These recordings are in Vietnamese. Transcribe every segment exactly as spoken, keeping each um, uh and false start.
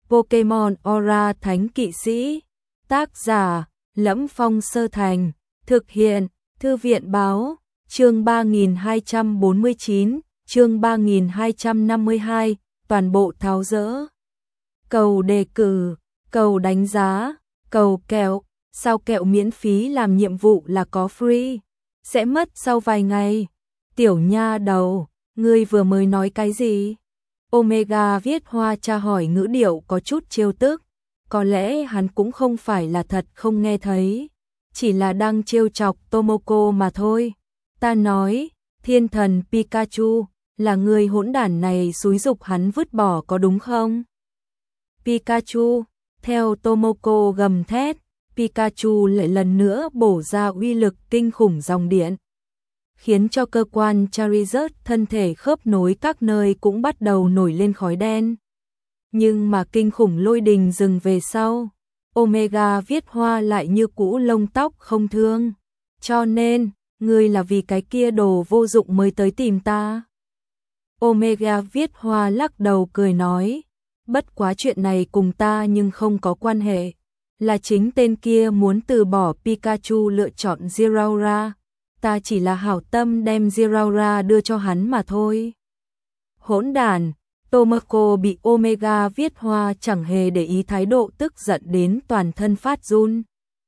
Pokemon Aura Thánh Kỵ Sĩ. Tác giả: Lẫm Phong Sơ Thành. Thực hiện: Thư viện Báo. Chương ba nghìn hai trăm bốn mươi chín, chương ba nghìn hai trăm năm mươi hai, toàn bộ tháo dỡ. Cầu đề cử, cầu đánh giá, cầu kẹo, sao kẹo miễn phí làm nhiệm vụ là có free, sẽ mất sau vài ngày. Tiểu nha đầu, ngươi vừa mới nói cái gì? Omega viết hoa tra hỏi ngữ điệu có chút trêu tức, có lẽ hắn cũng không phải là thật không nghe thấy, chỉ là đang trêu chọc Tomoko mà thôi. Ta nói, thiên thần Pikachu, là người hỗn đản này xúi giục hắn vứt bỏ có đúng không? Pikachu, theo Tomoko gầm thét, Pikachu lại lần nữa bổ ra uy lực kinh khủng dòng điện, khiến cho cơ quan Charizard thân thể khớp nối các nơi cũng bắt đầu nổi lên khói đen. Nhưng mà kinh khủng lôi đình dừng về sau, Omega viết hoa lại như cũ lông tóc không thương. Cho nên, ngươi là vì cái kia đồ vô dụng mới tới tìm ta. Omega viết hoa lắc đầu cười nói, bất quá chuyện này cùng ta nhưng không có quan hệ, là chính tên kia muốn từ bỏ Pikachu lựa chọn Zeraora, ta chỉ là hảo tâm đem Zeraora đưa cho hắn mà thôi. Hỗn đản, Tomoko bị Omega viết hoa chẳng hề để ý thái độ tức giận đến toàn thân phát run.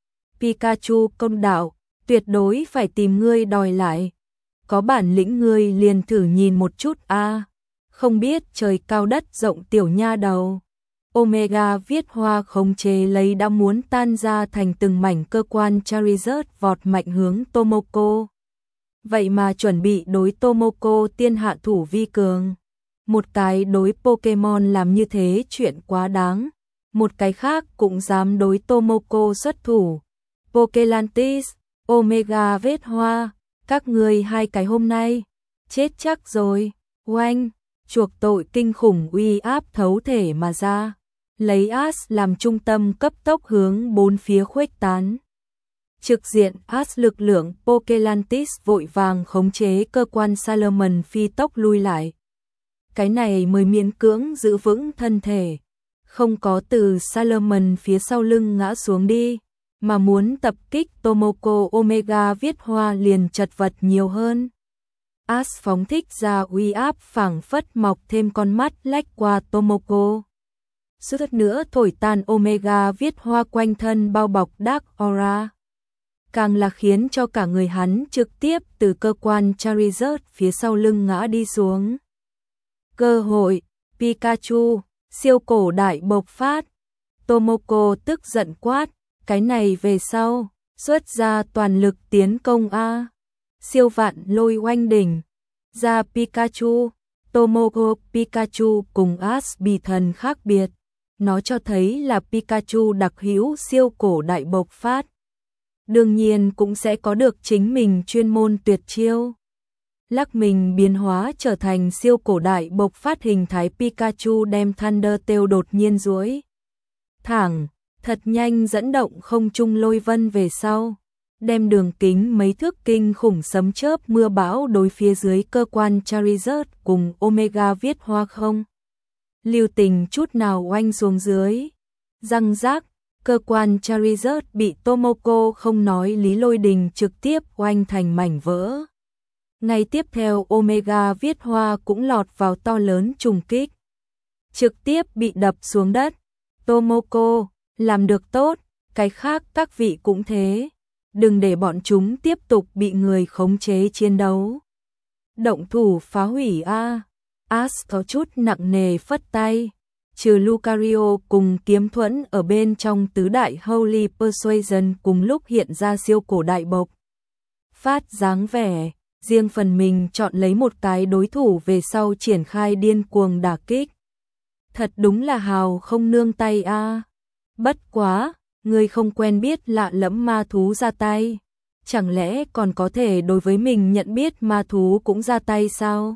Pikachu công đạo, tuyệt đối phải tìm ngươi đòi lại. Có bản lĩnh ngươi liền thử nhìn một chút a. À, không biết trời cao đất rộng tiểu nha đầu. Omega viết hoa khống chế lấy đã muốn tan ra thành từng mảnh cơ quan Charizard vọt mạnh hướng Tomoko. Vậy mà chuẩn bị đối Tomoko tiên hạ thủ vi cường. Một cái đối Pokemon làm như thế chuyện quá đáng, một cái khác cũng dám đối Tomoko xuất thủ. Pokelantis, Omega vết hoa, các người hai cái hôm nay chết chắc rồi. Oanh, chuộc tội kinh khủng uy áp thấu thể mà ra, lấy Ash làm trung tâm cấp tốc hướng bốn phía khuếch tán. Trực diện Ash lực lượng Pokelantis vội vàng khống chế cơ quan Salamence phi tốc lui lại. Cái này mới miễn cưỡng giữ vững thân thể, không có từ Salamence phía sau lưng ngã xuống đi, mà muốn tập kích Tomoko. Omega viết hoa liền chật vật nhiều hơn. Ash phóng thích ra uy áp phảng phất mọc thêm con mắt lách qua Tomoko. Suýt nữa thổi tan Omega viết hoa quanh thân bao bọc Dark Aura. Càng là khiến cho cả người hắn trực tiếp từ cơ quan Charizard phía sau lưng ngã đi xuống. Cơ hội, Pikachu, siêu cổ đại bộc phát. Tomoko tức giận quát, cái này về sau, xuất ra toàn lực tiến công a. Siêu vạn lôi oanh đỉnh, ra Pikachu. Tomoko Pikachu cùng Ash Bì Thần khác biệt, nó cho thấy là Pikachu đặc hữu siêu cổ đại bộc phát. Đương nhiên cũng sẽ có được chính mình chuyên môn tuyệt chiêu. Lắc mình biến hóa trở thành siêu cổ đại bộc phát hình thái Pikachu đem Thunder Tail đột nhiên duỗi thẳng, thật nhanh dẫn động không trung lôi vân về sau, đem đường kính mấy thước kinh khủng sấm chớp mưa bão đối phía dưới cơ quan Charizard cùng Omega viết hoa không lưu tình chút nào oanh xuống dưới. Răng rác, cơ quan Charizard bị Tomoko không nói lý lôi đình trực tiếp oanh thành mảnh vỡ. Ngay tiếp theo Omega viết hoa cũng lọt vào to lớn trùng kích, trực tiếp bị đập xuống đất. Tomoko, làm được tốt, cái khác các vị cũng thế. Đừng để bọn chúng tiếp tục bị người khống chế chiến đấu. Động thủ phá hủy a. Ash có chút nặng nề phất tay. Trừ Lucario cùng kiếm thuẫn ở bên trong tứ đại Holy Persuasion cùng lúc hiện ra siêu cổ đại bộc phát dáng vẻ, riêng phần mình chọn lấy một cái đối thủ về sau triển khai điên cuồng đả kích. Thật đúng là hào không nương tay a. À. Bất quá, người không quen biết lạ lẫm ma thú ra tay, chẳng lẽ còn có thể đối với mình nhận biết ma thú cũng ra tay sao?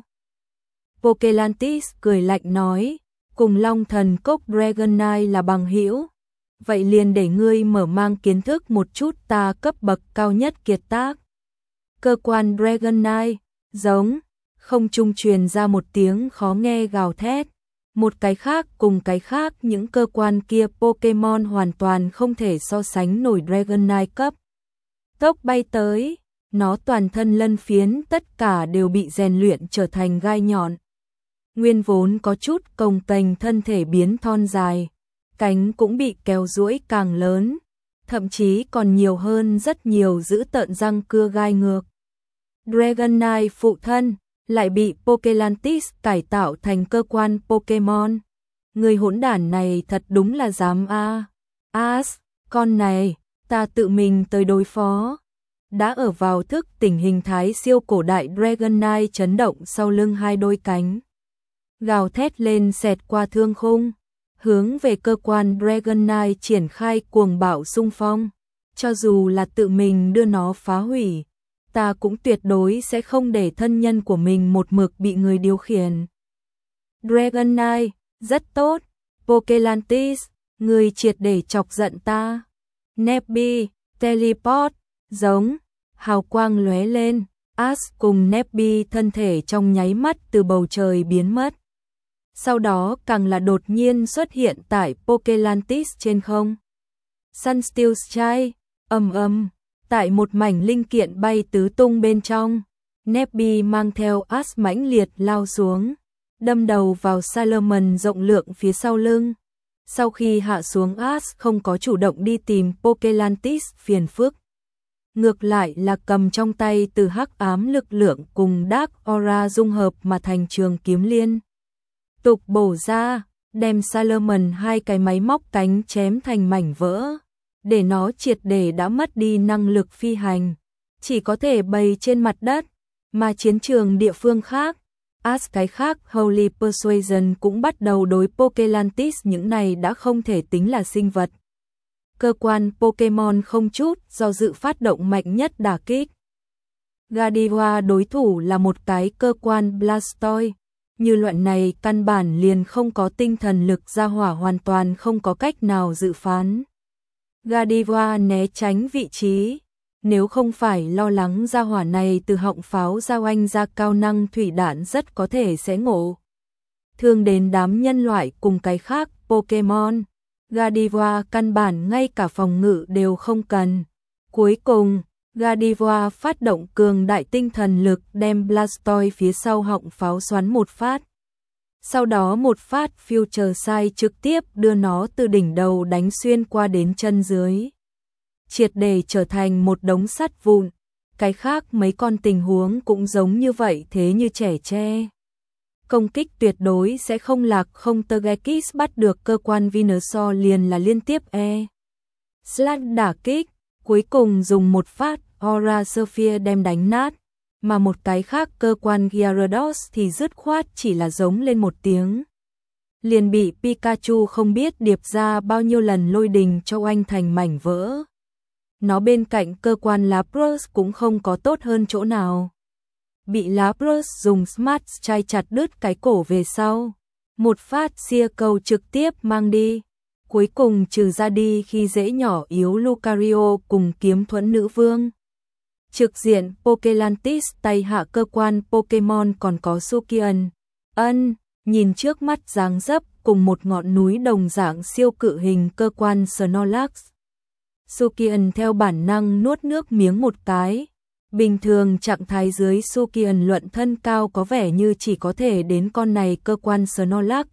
Pokelantis cười lạnh nói, cùng Long Thần Cốc Dragonite là bằng hữu, vậy liền để ngươi mở mang kiến thức một chút ta cấp bậc cao nhất kiệt tác. Cơ quan Dragonite, giống, không trung truyền ra một tiếng khó nghe gào thét, Một cái khác cùng cái khác những cơ quan kia Pokemon hoàn toàn không thể so sánh nổi Dragonite cấp. Tốc bay tới, nó toàn thân lân phiến tất cả đều bị rèn luyện trở thành gai nhọn. Nguyên vốn có chút cồng kềnh thân thể biến thon dài, cánh cũng bị kéo duỗi càng lớn, thậm chí còn nhiều hơn rất nhiều giữ tợn răng cưa gai ngược. Dragonite phụ thân lại bị Pokelantis cải tạo thành cơ quan Pokemon. Người hỗn đản này thật đúng là dám a. As, con này, ta tự mình tới đối phó. Đã ở vào thức tỉnh hình thái siêu cổ đại Dragonite chấn động sau lưng hai đôi cánh. Gào thét lên xẹt qua thương khung, hướng về cơ quan Dragonite triển khai cuồng bạo xung phong. Cho dù là tự mình đưa nó phá hủy, ta cũng tuyệt đối sẽ không để thân nhân của mình một mực bị người điều khiển. Dragonite, rất tốt. Pokelantis, người triệt để chọc giận ta. Nebby, teleport, giống, hào quang lóe lên, Ash cùng Nebby thân thể trong nháy mắt từ bầu trời biến mất. Sau đó càng là đột nhiên xuất hiện tại Pokelantis trên không. Sunsteel Sky, ầm ầm, tại một mảnh linh kiện bay tứ tung bên trong, Nebby mang theo Ash mãnh liệt lao xuống, đâm đầu vào Salamence rộng lượng phía sau lưng. Sau khi hạ xuống, Ash không có chủ động đi tìm Pokelantis phiền phức, ngược lại là cầm trong tay từ hắc ám lực lượng cùng Dark Aura dung hợp mà thành trường kiếm liên tục bổ ra, đem Salamence hai cái máy móc cánh chém thành mảnh vỡ, để nó triệt để đã mất đi năng lực phi hành, chỉ có thể bay trên mặt đất. Mà chiến trường địa phương khác, As cái khác Holy Persuasion cũng bắt đầu đối Pokelantis, những này đã không thể tính là sinh vật. Cơ quan Pokemon không chút do dự phát động mạnh nhất đả kích. Gardevoir đối thủ là một cái cơ quan Blastoise, như loại này căn bản liền không có tinh thần lực, ra hỏa hoàn toàn không có cách nào dự phán. Gardevoir né tránh vị trí, nếu không phải lo lắng ra hỏa này từ họng pháo ra oanh ra cao năng thủy đạn rất có thể sẽ ngộ thương đến đám nhân loại cùng cái khác Pokemon. Gardevoir căn bản ngay cả phòng ngự đều không cần. Cuối cùng, Gardevoir phát động cường đại tinh thần lực đem Blastoise phía sau họng pháo xoắn một phát. Sau đó một phát Future Sight trực tiếp đưa nó từ đỉnh đầu đánh xuyên qua đến chân dưới, triệt để trở thành một đống sắt vụn. Cái khác mấy con tình huống cũng giống như vậy, thế như trẻ tre. Công kích tuyệt đối sẽ không lạc, không Togekiss bắt được cơ quan Venusaur liền là liên tiếp E. Slash đả kích, cuối cùng dùng một phát Aura Sphere đem đánh nát, mà một cái khác cơ quan Gyarados thì dứt khoát chỉ là giống lên một tiếng, liền bị Pikachu không biết điệp ra bao nhiêu lần lôi đình cho oanh thành mảnh vỡ. Nó bên cạnh cơ quan Lapras cũng không có tốt hơn chỗ nào, bị Lapras dùng Smart chai chặt đứt cái cổ về sau, một phát xia cầu trực tiếp mang đi. Cuối cùng trừ ra đi khi dễ nhỏ yếu Lucario cùng kiếm thuẫn nữ vương, trực diện Pokelantis tay hạ cơ quan Pokemon còn có Sukian. Ân, nhìn trước mắt dáng dấp cùng một ngọn núi đồng dạng siêu cự hình cơ quan Snorlax, Sukian theo bản năng nuốt nước miếng một cái. Bình thường trạng thái dưới Sukian luận thân cao có vẻ như chỉ có thể đến con này cơ quan Snorlax.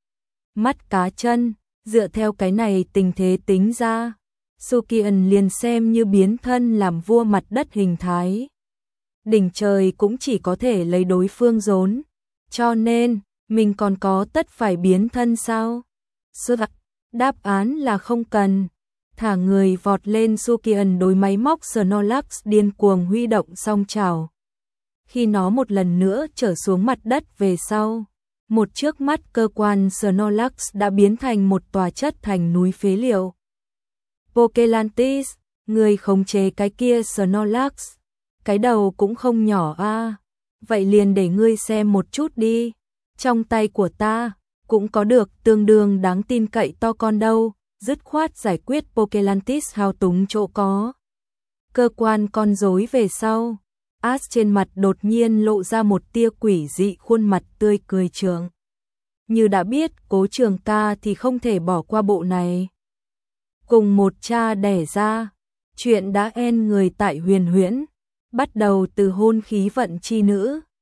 Mắt cá chân, dựa theo cái này tình thế tính ra, Sukian liền xem như biến thân làm vua mặt đất hình thái. Đỉnh trời cũng chỉ có thể lấy đối phương rốn, cho nên mình còn có tất phải biến thân sao? Sư đáp án là không cần. Thả người vọt lên, Sukian đối máy móc Snorlax điên cuồng huy động song chảo. Khi nó một lần nữa trở xuống mặt đất về sau, một trước mắt cơ quan Snorlax đã biến thành một tòa chất thành núi phế liệu. Pokelantis, người khống chế cái kia Snorlax, cái đầu cũng không nhỏ a, à. Vậy liền để ngươi xem một chút đi, trong tay của ta cũng có được tương đương đáng tin cậy to con đâu. Dứt khoát giải quyết Pokelantis hào túng chỗ có cơ quan con rối về sau, Ash trên mặt đột nhiên lộ ra một tia quỷ dị, khuôn mặt tươi cười trượng. như đã biết Cố Trường Ca thì không thể bỏ qua bộ này. Cùng một cha đẻ ra, chuyện đã en người tại Huyền Huyễn, bắt đầu từ hôn khí vận chi nữ,